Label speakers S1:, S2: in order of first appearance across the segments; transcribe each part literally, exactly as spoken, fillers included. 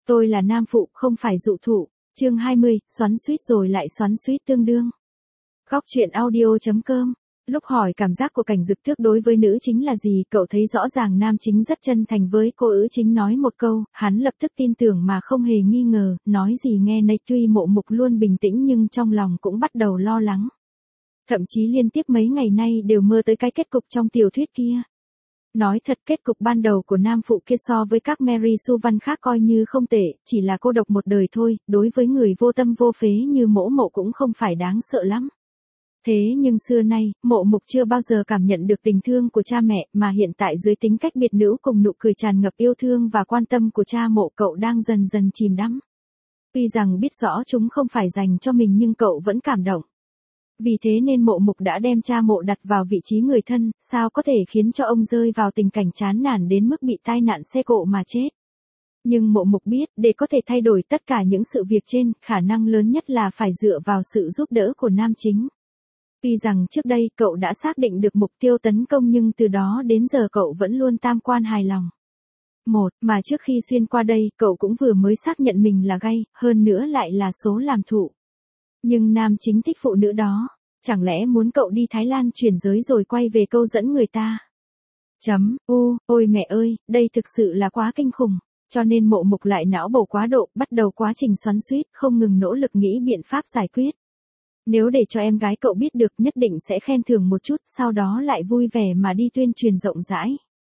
S1: Tôi là nam phụ, không phải dụ thụ. Chương hai mươi, xoắn xuýt rồi lại xoắn xuýt tương đương. Góc truyện audio.com. Lúc hỏi cảm giác của Cảnh Dực Thước đối với nữ chính là gì, cậu thấy rõ ràng nam chính rất chân thành với cô ứ chính nói một câu, hắn lập tức tin tưởng mà không hề nghi ngờ, nói gì nghe nấy. Tuy Mộ Mục luôn bình tĩnh nhưng trong lòng cũng bắt đầu lo lắng. Thậm chí liên tiếp mấy ngày nay đều mơ tới cái kết cục trong tiểu thuyết kia. Nói thật, kết cục ban đầu của nam phụ kia so với các Mary Sue văn khác coi như không tệ, chỉ là cô độc một đời thôi, đối với người vô tâm vô phế như Mỗ Mộ cũng không phải đáng sợ lắm. Thế nhưng xưa nay, Mộ Mục chưa bao giờ cảm nhận được tình thương của cha mẹ, mà hiện tại dưới tính cách biệt nữ cùng nụ cười tràn ngập yêu thương và quan tâm của cha Mộ, cậu đang dần dần chìm đắm. Tuy rằng biết rõ chúng không phải dành cho mình nhưng cậu vẫn cảm động. Vì thế nên Mộ Mục đã đem cha Mộ đặt vào vị trí người thân, sao có thể khiến cho ông rơi vào tình cảnh chán nản đến mức bị tai nạn xe cộ mà chết. Nhưng Mộ Mục biết, để có thể thay đổi tất cả những sự việc trên, khả năng lớn nhất là phải dựa vào sự giúp đỡ của nam chính. Tuy rằng trước đây cậu đã xác định được mục tiêu tấn công nhưng từ đó đến giờ cậu vẫn luôn tam quan hài lòng. Một, mà trước khi xuyên qua đây, cậu cũng vừa mới xác nhận mình là gay, hơn nữa lại là số làm thụ. Nhưng nam chính thích phụ nữ đó, chẳng lẽ muốn cậu đi Thái Lan chuyển giới rồi quay về câu dẫn người ta? Chấm, u, ôi mẹ ơi, đây thực sự là quá kinh khủng. Cho nên Mộ Mục lại não bổ quá độ, bắt đầu quá trình xoắn xuýt, không ngừng nỗ lực nghĩ biện pháp giải quyết. Nếu để cho em gái cậu biết được nhất định sẽ khen thưởng một chút, sau đó lại vui vẻ mà đi tuyên truyền rộng rãi.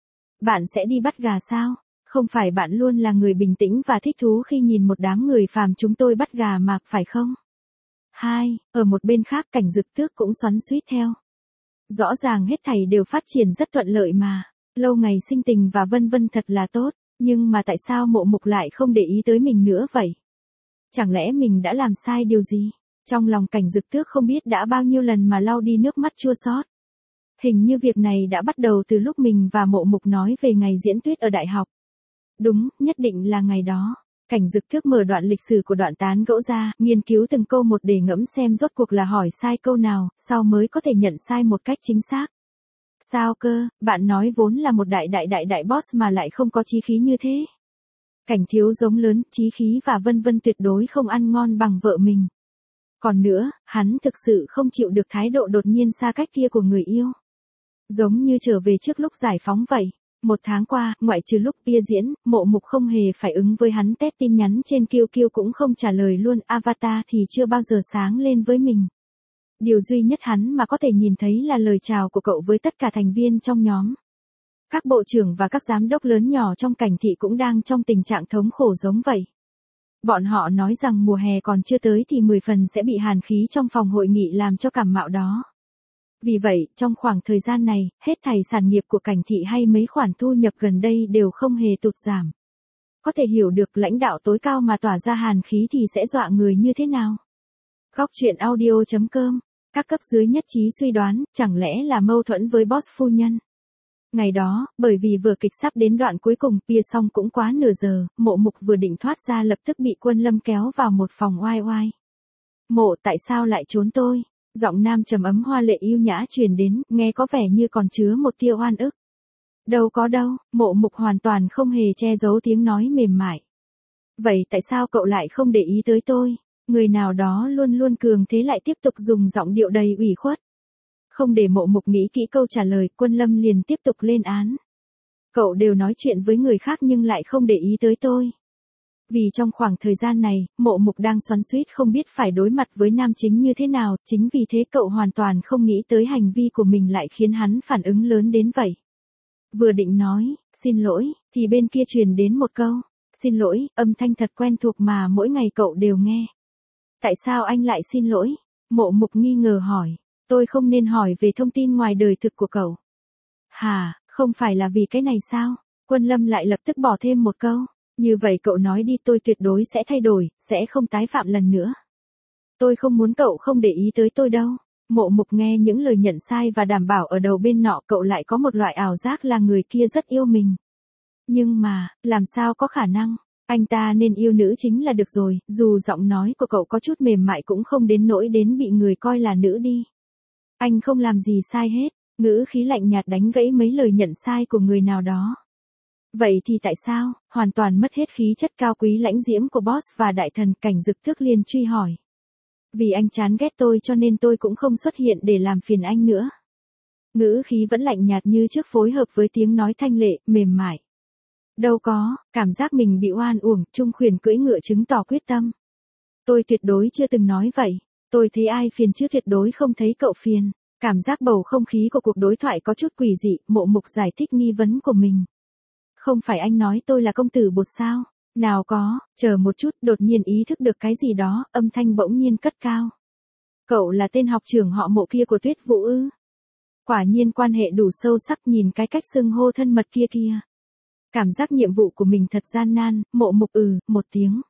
S1: Bạn sẽ đi bắt gà sao? Không phải bạn luôn là người bình tĩnh và thích thú khi nhìn một đám người phàm chúng tôi bắt gà mà, phải không? Hai, ở một bên khác Cảnh Dực Thước cũng xoắn xuýt theo. Rõ ràng hết thảy đều phát triển rất thuận lợi mà, lâu ngày sinh tình và vân vân thật là tốt, nhưng mà tại sao Mộ Mục lại không để ý tới mình nữa vậy? Chẳng lẽ mình đã làm sai điều gì? Trong lòng Cảnh Dực Thước không biết đã bao nhiêu lần mà lau đi nước mắt chua xót. Hình như việc này đã bắt đầu từ lúc mình và Mộ Mục nói về ngày diễn tuyết ở đại học. Đúng, nhất định là ngày đó. Cảnh Dực Thước mở đoạn lịch sử của đoạn tán gẫu ra, nghiên cứu từng câu một để ngẫm xem rốt cuộc là hỏi sai câu nào, sau mới có thể nhận sai một cách chính xác. Sao cơ, bạn nói vốn là một đại đại đại đại boss mà lại không có chí khí như thế. Cảnh thiếu giống lớn, chí khí và vân vân tuyệt đối không ăn ngon bằng vợ mình. Còn nữa, hắn thực sự không chịu được thái độ đột nhiên xa cách kia của người yêu. Giống như trở về trước lúc giải phóng vậy. Một tháng qua, ngoại trừ lúc bia diễn, Mộ Mục không hề phải ứng với hắn test tin nhắn trên Q Q cũng không trả lời luôn, avatar thì chưa bao giờ sáng lên với mình. Điều duy nhất hắn mà có thể nhìn thấy là lời chào của cậu với tất cả thành viên trong nhóm. Các bộ trưởng và các giám đốc lớn nhỏ trong Cảnh thị cũng đang trong tình trạng thống khổ giống vậy. Bọn họ nói rằng mùa hè còn chưa tới thì mười phần sẽ bị hàn khí trong phòng hội nghị làm cho cảm mạo đó. Vì vậy, trong khoảng thời gian này, hết thảy sản nghiệp của Cảnh thị hay mấy khoản thu nhập gần đây đều không hề tụt giảm. Có thể hiểu được lãnh đạo tối cao mà tỏa ra hàn khí thì sẽ dọa người như thế nào. Góc truyện audio.com. Các cấp dưới nhất trí suy đoán, chẳng lẽ là mâu thuẫn với boss phu nhân. Ngày đó, bởi vì vừa kịch sắp đến đoạn cuối cùng, bia xong cũng quá nửa giờ, Mộ Mục vừa định thoát ra lập tức bị Quân Lâm kéo vào một phòng oai oai. Mộ, tại sao lại trốn tôi? Giọng nam trầm ấm hoa lệ yêu nhã truyền đến, nghe có vẻ như còn chứa một tia oan ức. Đâu có đâu, Mộ Mục hoàn toàn không hề che giấu tiếng nói mềm mại. Vậy tại sao cậu lại không để ý tới tôi? Người nào đó luôn luôn cường thế lại tiếp tục dùng giọng điệu đầy ủy khuất. Không để Mộ Mục nghĩ kỹ câu trả lời, Quân Lâm liền tiếp tục lên án. Cậu đều nói chuyện với người khác nhưng lại không để ý tới tôi. Vì trong khoảng thời gian này, Mộ Mục đang xoắn xuýt không biết phải đối mặt với nam chính như thế nào, chính vì thế cậu hoàn toàn không nghĩ tới hành vi của mình lại khiến hắn phản ứng lớn đến vậy. Vừa định nói, xin lỗi, thì bên kia truyền đến một câu, xin lỗi, âm thanh thật quen thuộc mà mỗi ngày cậu đều nghe. Tại sao anh lại xin lỗi? Mộ Mục nghi ngờ hỏi, tôi không nên hỏi về thông tin ngoài đời thực của cậu. Hà, không phải là vì cái này sao? Quân Lâm lại lập tức bỏ thêm một câu. Như vậy cậu nói đi, tôi tuyệt đối sẽ thay đổi, sẽ không tái phạm lần nữa. Tôi không muốn cậu không để ý tới tôi đâu. Mộ Mục nghe những lời nhận sai và đảm bảo ở đầu bên nọ cậu lại có một loại ảo giác là người kia rất yêu mình. Nhưng mà, làm sao có khả năng, anh ta nên yêu nữ chính là được rồi, dù giọng nói của cậu có chút mềm mại cũng không đến nỗi đến bị người coi là nữ đi. Anh không làm gì sai hết, ngữ khí lạnh nhạt đánh gãy mấy lời nhận sai của người nào đó. Vậy thì tại sao, hoàn toàn mất hết khí chất cao quý lãnh diễm của boss và đại thần, Cảnh Dực Tước liền truy hỏi. Vì anh chán ghét tôi cho nên tôi cũng không xuất hiện để làm phiền anh nữa. Ngữ khí vẫn lạnh nhạt như trước, phối hợp với tiếng nói thanh lệ, mềm mại. Đâu có, cảm giác mình bị oan uổng, Trung Khuyển cưỡi ngựa chứng tỏ quyết tâm. Tôi tuyệt đối chưa từng nói vậy, tôi thấy ai phiền chứ tuyệt đối không thấy cậu phiền. Cảm giác bầu không khí của cuộc đối thoại có chút quỷ dị, Mộ Mục giải thích nghi vấn của mình. Không phải anh nói tôi là công tử bột sao? Nào có, chờ một chút, đột nhiên ý thức được cái gì đó, âm thanh bỗng nhiên cất cao. Cậu là tên học trưởng họ Mộ kia của Tuyết Vũ ư? Quả nhiên quan hệ đủ sâu sắc, nhìn cái cách xưng hô thân mật kia kia. Cảm giác nhiệm vụ của mình thật gian nan, Mộ Mục ừ, một tiếng.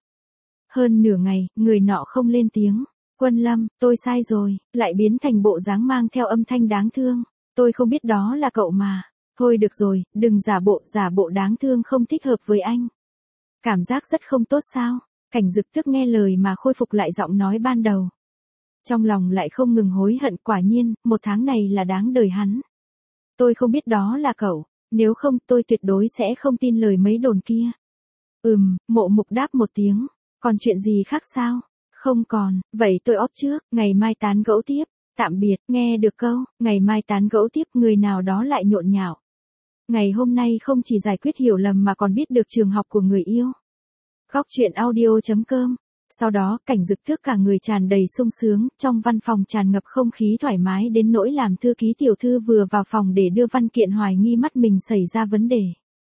S1: Hơn nửa ngày, người nọ không lên tiếng. Quân Lâm, tôi sai rồi, lại biến thành bộ dáng mang theo âm thanh đáng thương. Tôi không biết đó là cậu mà. Thôi được rồi, đừng giả bộ, giả bộ đáng thương không thích hợp với anh. Cảm giác rất không tốt sao? Cảnh Dực Tước nghe lời mà khôi phục lại giọng nói ban đầu. Trong lòng lại không ngừng hối hận, quả nhiên, một tháng này là đáng đời hắn. Tôi không biết đó là cậu, nếu không tôi tuyệt đối sẽ không tin lời mấy đồn kia. Ừm, Mộ Mục đáp một tiếng, còn chuyện gì khác sao? Không còn, vậy tôi off trước, ngày mai tán gẫu tiếp. Tạm biệt, nghe được câu, ngày mai tán gẫu tiếp, người nào đó lại nhộn nhạo. Ngày hôm nay không chỉ giải quyết hiểu lầm mà còn biết được trường học của người yêu. Góc truyện audio chấm com. Sau đó, Cảnh Dực Tước cả người tràn đầy sung sướng, trong văn phòng tràn ngập không khí thoải mái đến nỗi làm thư ký tiểu thư vừa vào phòng để đưa văn kiện hoài nghi mắt mình xảy ra vấn đề.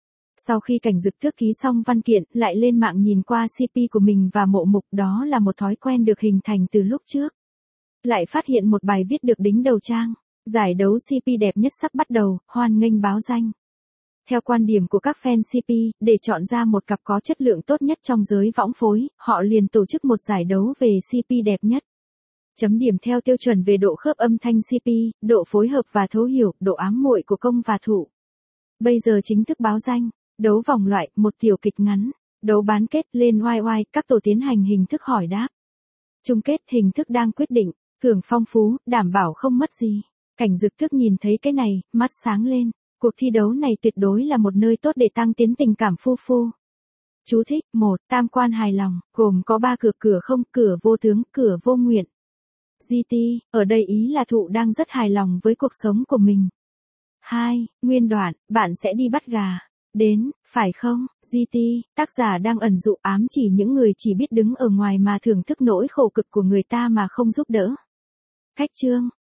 S1: Sau khi Cảnh Dực Tước ký xong văn kiện, lại lên mạng nhìn qua xê pê của mình và Mộ Mục, đó là một thói quen được hình thành từ lúc trước. Lại phát hiện một bài viết được đính đầu trang, giải đấu xê pê đẹp nhất sắp bắt đầu, hoan nghênh báo danh. Theo quan điểm của các fan xê pê, để chọn ra một cặp có chất lượng tốt nhất trong giới võng phối, họ liền tổ chức một giải đấu về xê pê đẹp nhất. Chấm điểm theo tiêu chuẩn về độ khớp âm thanh xê pê, độ phối hợp và thấu hiểu, độ ám muội của công và thủ. Bây giờ chính thức báo danh, đấu vòng loại, một tiểu kịch ngắn, đấu bán kết, lên oai oai, các tổ tiến hành hình thức hỏi đáp. Chung kết, hình thức đang quyết định, thưởng phong phú, đảm bảo không mất gì. Cảnh Dực Tước nhìn thấy cái này, mắt sáng lên. Cuộc thi đấu này tuyệt đối là một nơi tốt để tăng tiến tình cảm phu phu. Chú thích, một, tam quan hài lòng, gồm có ba cửa: cửa không, cửa vô tướng, cửa vô nguyện. giê tê, ở đây ý là Thụ đang rất hài lòng với cuộc sống của mình. hai, nguyên đoạn, bạn sẽ đi bắt gà. Đến, phải không, giê tê, tác giả đang ẩn dụ ám chỉ những người chỉ biết đứng ở ngoài mà thưởng thức nỗi khổ cực của người ta mà không giúp đỡ. Khách chương,